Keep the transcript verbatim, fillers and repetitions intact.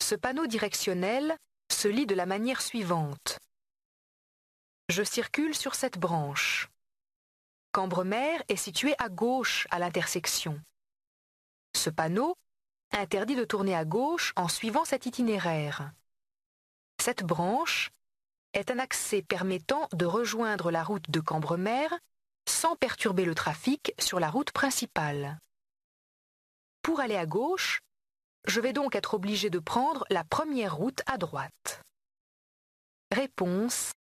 Ce panneau directionnel se lit de la manière suivante. Je circule sur cette branche. Cambremer est situé à gauche à l'intersection. Ce panneau interdit de tourner à gauche en suivant cet itinéraire. Cette branche est un accès permettant de rejoindre la route de Cambremer sans perturber le trafic sur la route principale. Pour aller à gauche, je vais donc être obligé de prendre la première route à droite. Réponse